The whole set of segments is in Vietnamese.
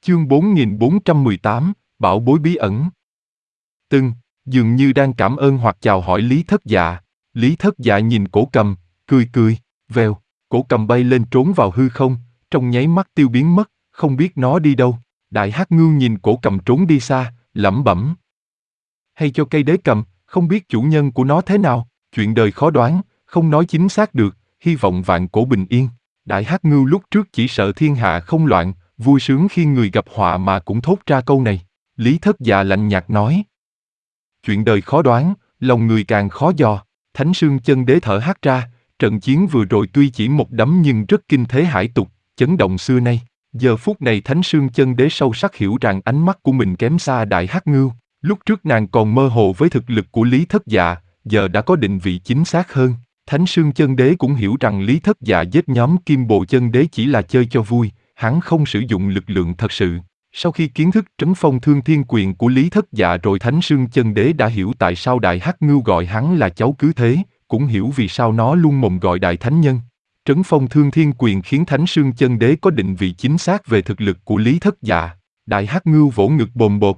Chương 4418, Bảo bối bí ẩn. Dường như đang cảm ơn hoặc chào hỏi Lý Thất Dạ. Lý Thất Dạ nhìn Cổ Cầm, cười, vèo, Cổ Cầm bay lên trốn vào hư không, trong nháy mắt tiêu biến mất, không biết nó đi đâu. Đại Hắc Ngưu nhìn Cổ Cầm trốn đi xa, lẩm bẩm. Hay cho cây đế cầm, không biết chủ nhân của nó thế nào, chuyện đời khó đoán, không nói chính xác được, hy vọng vạn cổ bình yên. Đại Hắc Ngưu lúc trước chỉ sợ thiên hạ không loạn, vui sướng khi người gặp họa mà cũng thốt ra câu này. Lý Thất Dạ lạnh nhạt nói. Chuyện đời khó đoán, lòng người càng khó dò. Thánh Sương Chân Đế thở hắt ra, trận chiến vừa rồi tuy chỉ một đấm nhưng rất kinh thế hải tục, chấn động xưa nay. Giờ phút này Thánh Sương Chân Đế sâu sắc hiểu rằng ánh mắt của mình kém xa Đại Hắc Ngưu. Lúc trước nàng còn mơ hồ với thực lực của Lý Thất Dạ, giờ đã có định vị chính xác hơn. Thánh Sương Chân Đế cũng hiểu rằng Lý Thất Dạ giết nhóm Kim Bồ Chân Đế chỉ là chơi cho vui, hắn không sử dụng lực lượng thật sự. Sau khi kiến thức trấn phong thương thiên quyền của Lý Thất Dạ rồi Thánh Sương Chân Đế đã hiểu tại sao Đại Hắc Ngưu gọi hắn là cháu cứ thế, cũng hiểu vì sao nó luôn mồm gọi Đại Thánh Nhân. Trấn phong thương thiên quyền khiến Thánh Sương Chân Đế có định vị chính xác về thực lực của Lý Thất Dạ. Đại Hắc Ngưu vỗ ngực bồm bột.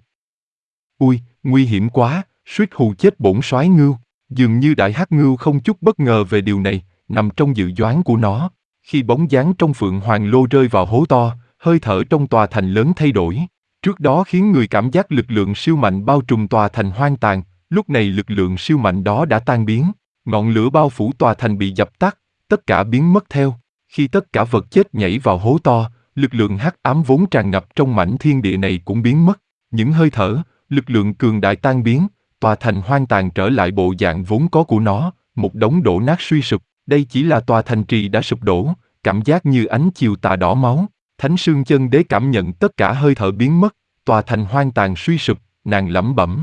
Ui, nguy hiểm quá, suýt hù chết bổn soái Ngưu. Dường như Đại Hắc Ngưu không chút bất ngờ về điều này, nằm trong dự đoán của nó. Khi bóng dáng trong Phượng Hoàng Lô rơi vào hố to, hơi thở trong tòa thành lớn thay đổi. Trước đó khiến người cảm giác lực lượng siêu mạnh bao trùm tòa thành hoang tàn, lúc này lực lượng siêu mạnh đó đã tan biến. Ngọn lửa bao phủ tòa thành bị dập tắt, tất cả biến mất theo. Khi tất cả vật chết nhảy vào hố to, lực lượng hắc ám vốn tràn ngập trong mảnh thiên địa này cũng biến mất. Những hơi thở, lực lượng cường đại tan biến, tòa thành hoang tàn trở lại bộ dạng vốn có của nó, một đống đổ nát suy sụp. Đây chỉ là tòa thành trì đã sụp đổ, cảm giác như ánh chiều tà đỏ máu. Thánh Sương Chân Đế cảm nhận tất cả hơi thở biến mất, tòa thành hoang tàn suy sụp, nàng lẩm bẩm.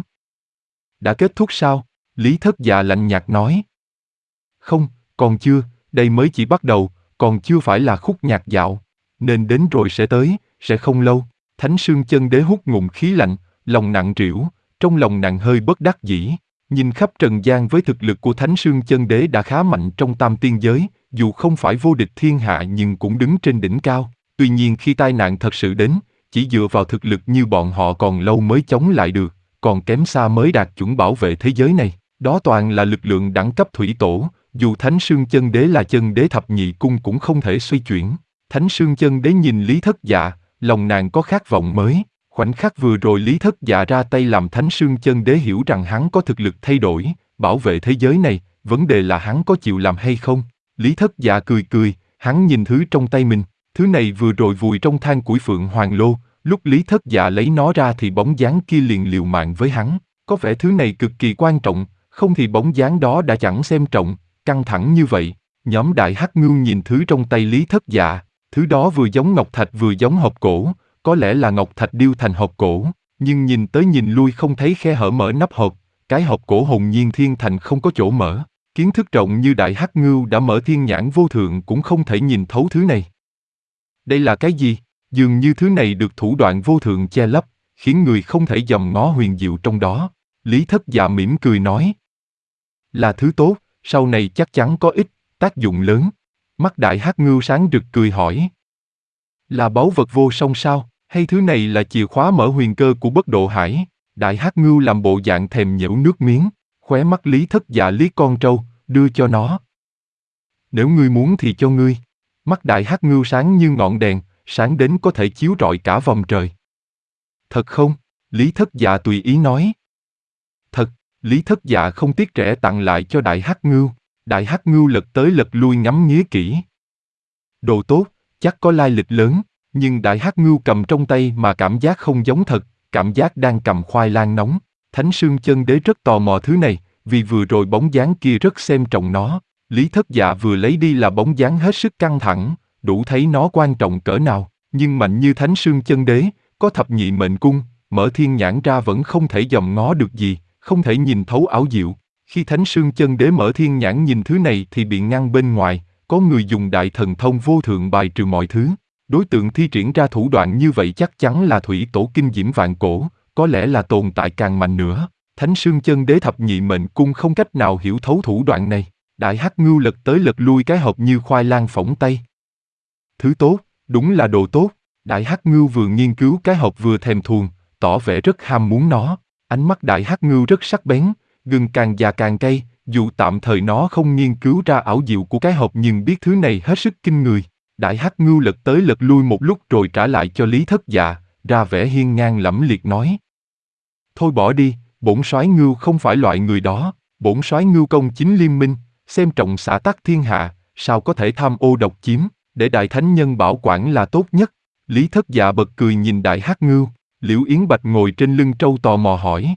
Đã kết thúc sao? Lý Thất Dạ lạnh nhạt nói. Không, còn chưa, đây mới chỉ bắt đầu, còn chưa phải là khúc nhạc dạo. Nên đến rồi sẽ tới, sẽ không lâu. Thánh Sương Chân Đế hút ngụm khí lạnh, lòng nặng trĩu, trong lòng nàng hơi bất đắc dĩ. Nhìn khắp trần gian với thực lực của Thánh Sương Chân Đế đã khá mạnh trong tam tiên giới, dù không phải vô địch thiên hạ nhưng cũng đứng trên đỉnh cao. Tuy nhiên khi tai nạn thật sự đến, chỉ dựa vào thực lực như bọn họ còn lâu mới chống lại được, còn kém xa mới đạt chuẩn bảo vệ thế giới này. Đó toàn là lực lượng đẳng cấp thủy tổ, dù Thánh Sương Chân Đế là chân đế thập nhị cung cũng không thể xoay chuyển. Thánh Sương Chân Đế nhìn Lý Thất Dạ, lòng nàng có khát vọng mới. Khoảnh khắc vừa rồi Lý Thất Dạ ra tay làm Thánh Sương Chân Đế hiểu rằng hắn có thực lực thay đổi, bảo vệ thế giới này, vấn đề là hắn có chịu làm hay không. Lý Thất Dạ cười, hắn nhìn thứ trong tay mình. Thứ này vừa rồi vùi trong than củi Phượng Hoàng Lô, lúc Lý Thất Dạ lấy nó ra thì bóng dáng kia liền liều mạng với hắn. Có vẻ thứ này cực kỳ quan trọng, không thì bóng dáng đó đã chẳng xem trọng, căng thẳng như vậy. Nhóm Đại Hắc Ngưu nhìn thứ trong tay Lý Thất Dạ, thứ đó vừa giống ngọc thạch vừa giống hộp cổ, có lẽ là ngọc thạch điêu thành hộp cổ, nhưng nhìn tới nhìn lui không thấy khe hở mở nắp hộp, cái hộp cổ hồn nhiên thiên thành không có chỗ mở. Kiến thức rộng như Đại Hắc Ngưu đã mở thiên nhãn vô thượng cũng không thể nhìn thấu thứ này. Đây là cái gì? Dường như thứ này được thủ đoạn vô thượng che lấp, khiến người không thể dòm ngó huyền diệu trong đó. Lý Thất Dạ mỉm cười nói. Là thứ tốt, sau này chắc chắn có ích, tác dụng lớn. Mắt Đại Hắc Ngưu sáng rực cười hỏi. Là báu vật vô song sao, hay thứ này là chìa khóa mở huyền cơ của Bất Độ Hải? Đại Hắc Ngưu làm bộ dạng thèm nhễu nước miếng, khóe mắt Lý Thất Dạ liếc con trâu, đưa cho nó. Nếu ngươi muốn thì cho ngươi. Mắt Đại Hắc Ngưu sáng như ngọn đèn, sáng đến có thể chiếu rọi cả vòng trời. Thật không? Lý Thất Dạ tùy ý nói. Thật, Lý Thất Dạ không tiếc rẻ tặng lại cho Đại Hắc Ngưu. Đại Hắc Ngưu lật tới lật lui ngắm nghía kỹ. Đồ tốt, chắc có lai lịch lớn, nhưng Đại Hắc Ngưu cầm trong tay mà cảm giác không giống thật, cảm giác đang cầm khoai lang nóng. Thánh Sương Chân Đế rất tò mò thứ này, vì vừa rồi bóng dáng kia rất xem trọng nó. Lý Thất Dạ vừa lấy đi là bóng dáng hết sức căng thẳng, đủ thấy nó quan trọng cỡ nào, nhưng mạnh như Thánh Sương Chân Đế, có thập nhị mệnh cung, mở thiên nhãn ra vẫn không thể dòm ngó được gì, không thể nhìn thấu ảo diệu. Khi Thánh Sương Chân Đế mở thiên nhãn nhìn thứ này thì bị ngăn bên ngoài, có người dùng đại thần thông vô thượng bài trừ mọi thứ. Đối tượng thi triển ra thủ đoạn như vậy chắc chắn là thủy tổ kinh diễm vạn cổ, có lẽ là tồn tại càng mạnh nữa. Thánh Sương Chân Đế thập nhị mệnh cung không cách nào hiểu thấu thủ đoạn này. Đại Hắc Ngưu lật tới lật lui cái hộp như khoai lang phỏng tay. Thứ tốt, đúng là đồ tốt. Đại Hắc Ngưu vừa nghiên cứu cái hộp vừa thèm thuồng, tỏ vẻ rất ham muốn nó. Ánh mắt Đại Hắc Ngưu rất sắc bén, gừng càng già càng cay, dù tạm thời nó không nghiên cứu ra ảo diệu của cái hộp nhưng biết thứ này hết sức kinh người. Đại Hắc Ngưu lật tới lật lui một lúc rồi trả lại cho Lý Thất Dạ, ra vẻ hiên ngang lẫm liệt nói. Thôi bỏ đi, bổn soái Ngưu không phải loại người đó, bổn soái Ngưu công chính liên minh, xem trọng xã tắc thiên hạ, sao có thể tham ô độc chiếm, để đại thánh nhân bảo quản là tốt nhất. Lý Thất Dạ bật cười nhìn Đại Hắc Ngưu, Liễu Yến Bạch ngồi trên lưng trâu tò mò hỏi.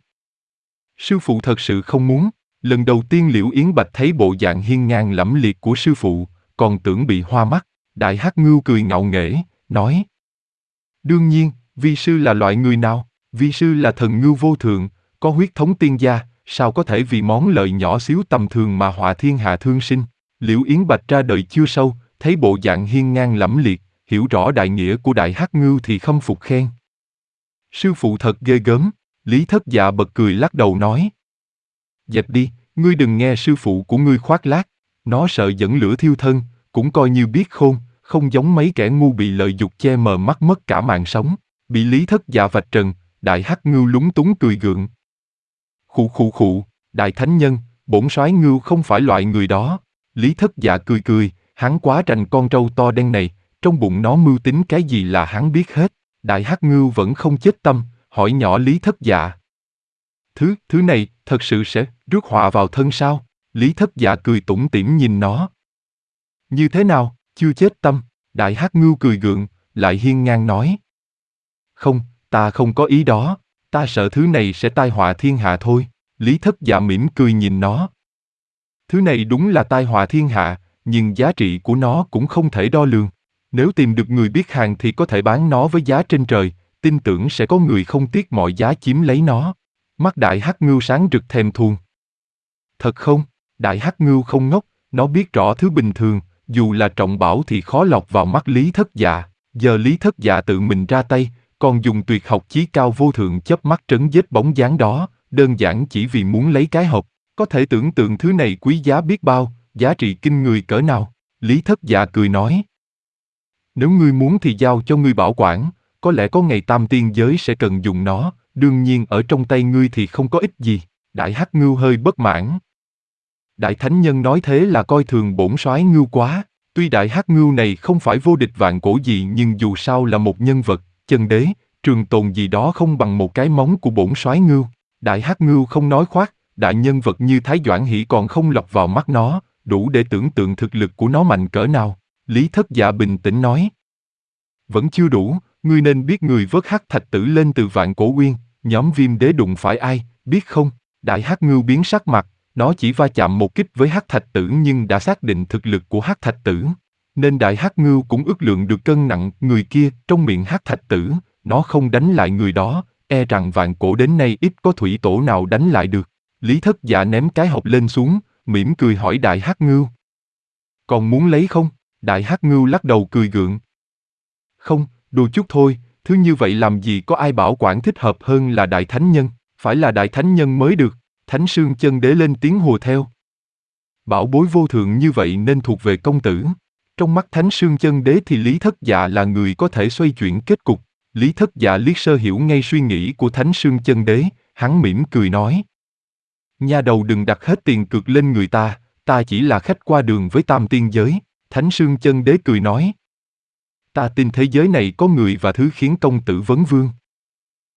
Sư phụ thật sự không muốn. Lần đầu tiên Liễu Yến Bạch thấy bộ dạng hiên ngang lẫm liệt của sư phụ, còn tưởng bị hoa mắt. Đại Hắc Ngưu cười ngạo nghễ, nói. Đương nhiên, vi sư là loại người nào? Vi sư là thần ngưu vô thượng, có huyết thống tiên gia, sao có thể vì món lợi nhỏ xíu tầm thường mà họa thiên hạ thương sinh? Liễu Yến Bạch ra đời chưa sâu, thấy bộ dạng hiên ngang lẫm liệt, hiểu rõ đại nghĩa của Đại Hắc Ngưu thì khâm phục khen. Sư phụ thật ghê gớm. Lý Thất Dạ bật cười lắc đầu nói. Dẹp đi, ngươi đừng nghe sư phụ của ngươi khoác lác, nó sợ dẫn lửa thiêu thân, cũng coi như biết khôn, không giống mấy kẻ ngu bị lợi dục che mờ mắt mất cả mạng sống. Bị Lý Thất Dạ vạch trần, Đại Hắc Ngưu lúng túng cười gượng. Khụ khụ khụ, đại thánh nhân, bổn soái Ngưu không phải loại người đó. Lý Thất Dạ cười cười, hắn quá rành con trâu to đen này, trong bụng nó mưu tính cái gì là hắn biết hết. Đại Hắc Ngưu vẫn không chết tâm, hỏi nhỏ Lý Thất Dạ. Thứ này, thật sự sẽ rước họa vào thân sao? Lý Thất Dạ cười tủm tỉm nhìn nó. Như thế nào, chưa chết tâm? Đại Hắc Ngưu cười gượng, lại hiên ngang nói. Không, ta không có ý đó, ta sợ thứ này sẽ tai họa thiên hạ thôi. Lý Thất Dạ mỉm cười nhìn nó. Thứ này đúng là tai họa thiên hạ, nhưng giá trị của nó cũng không thể đo lường. Nếu tìm được người biết hàng thì có thể bán nó với giá trên trời, tin tưởng sẽ có người không tiếc mọi giá chiếm lấy nó. Mắt Đại Hắc Ngưu sáng rực thèm thuồng. Thật không? Đại Hắc Ngưu không ngốc, nó biết rõ thứ bình thường, dù là trọng bảo thì khó lọt vào mắt Lý Thất Dạ. Giờ Lý Thất Dạ tự mình ra tay, còn dùng tuyệt học chí cao vô thượng chớp mắt trấn giết bóng dáng đó, đơn giản chỉ vì muốn lấy cái hộp. Có thể tưởng tượng thứ này quý giá biết bao, giá trị kinh người cỡ nào. Lý Thất Dạ cười nói. Nếu ngươi muốn thì giao cho ngươi bảo quản, có lẽ có ngày tam tiên giới sẽ cần dùng nó, đương nhiên ở trong tay ngươi thì không có ích gì. Đại Hắc Ngưu hơi bất mãn. Đại Thánh Nhân nói thế là coi thường bổn soái Ngưu quá. Tuy Đại Hắc Ngưu này không phải vô địch vạn cổ gì nhưng dù sao là một nhân vật, chân đế, trường tồn gì đó không bằng một cái móng của bổn soái Ngưu. Đại Hắc Ngưu không nói khoác, đại nhân vật như Thái Doãn Hỷ còn không lọt vào mắt nó, đủ để tưởng tượng thực lực của nó mạnh cỡ nào. Lý Thất Dạ bình tĩnh nói. Vẫn chưa đủ, ngươi nên biết người vớt Hắc Thạch Tử lên từ Vạn Cổ Uyên, nhóm Viêm Đế đụng phải ai, biết không? Đại Hắc Ngưu biến sắc mặt, nó chỉ va chạm một kích với Hắc Thạch Tử nhưng đã xác định thực lực của Hắc Thạch Tử. Nên Đại Hắc Ngưu cũng ước lượng được cân nặng người kia trong miệng Hắc Thạch Tử, nó không đánh lại người đó, e rằng Vạn Cổ đến nay ít có thủy tổ nào đánh lại được. Lý Thất Dạ ném cái hộp lên xuống, mỉm cười hỏi Đại Hắc Ngưu. Còn muốn lấy không? Đại Hắc Ngưu lắc đầu cười gượng. Không, đùa chút thôi, thứ như vậy làm gì có ai bảo quản thích hợp hơn là Đại Thánh Nhân, phải là Đại Thánh Nhân mới được. Thánh Sương Chân Đế lên tiếng hùa theo. Bảo bối vô thượng như vậy nên thuộc về công tử. Trong mắt Thánh Sương Chân Đế thì Lý Thất Dạ là người có thể xoay chuyển kết cục. Lý Thất Dạ liếc sơ hiểu ngay suy nghĩ của Thánh Sương Chân Đế, hắn mỉm cười nói. Nha đầu đừng đặt hết tiền cược lên người ta chỉ là khách qua đường với tam tiên giới. Thánh Sương Chân Đế cười nói. Ta tin thế giới này có người và thứ khiến công tử vấn vương.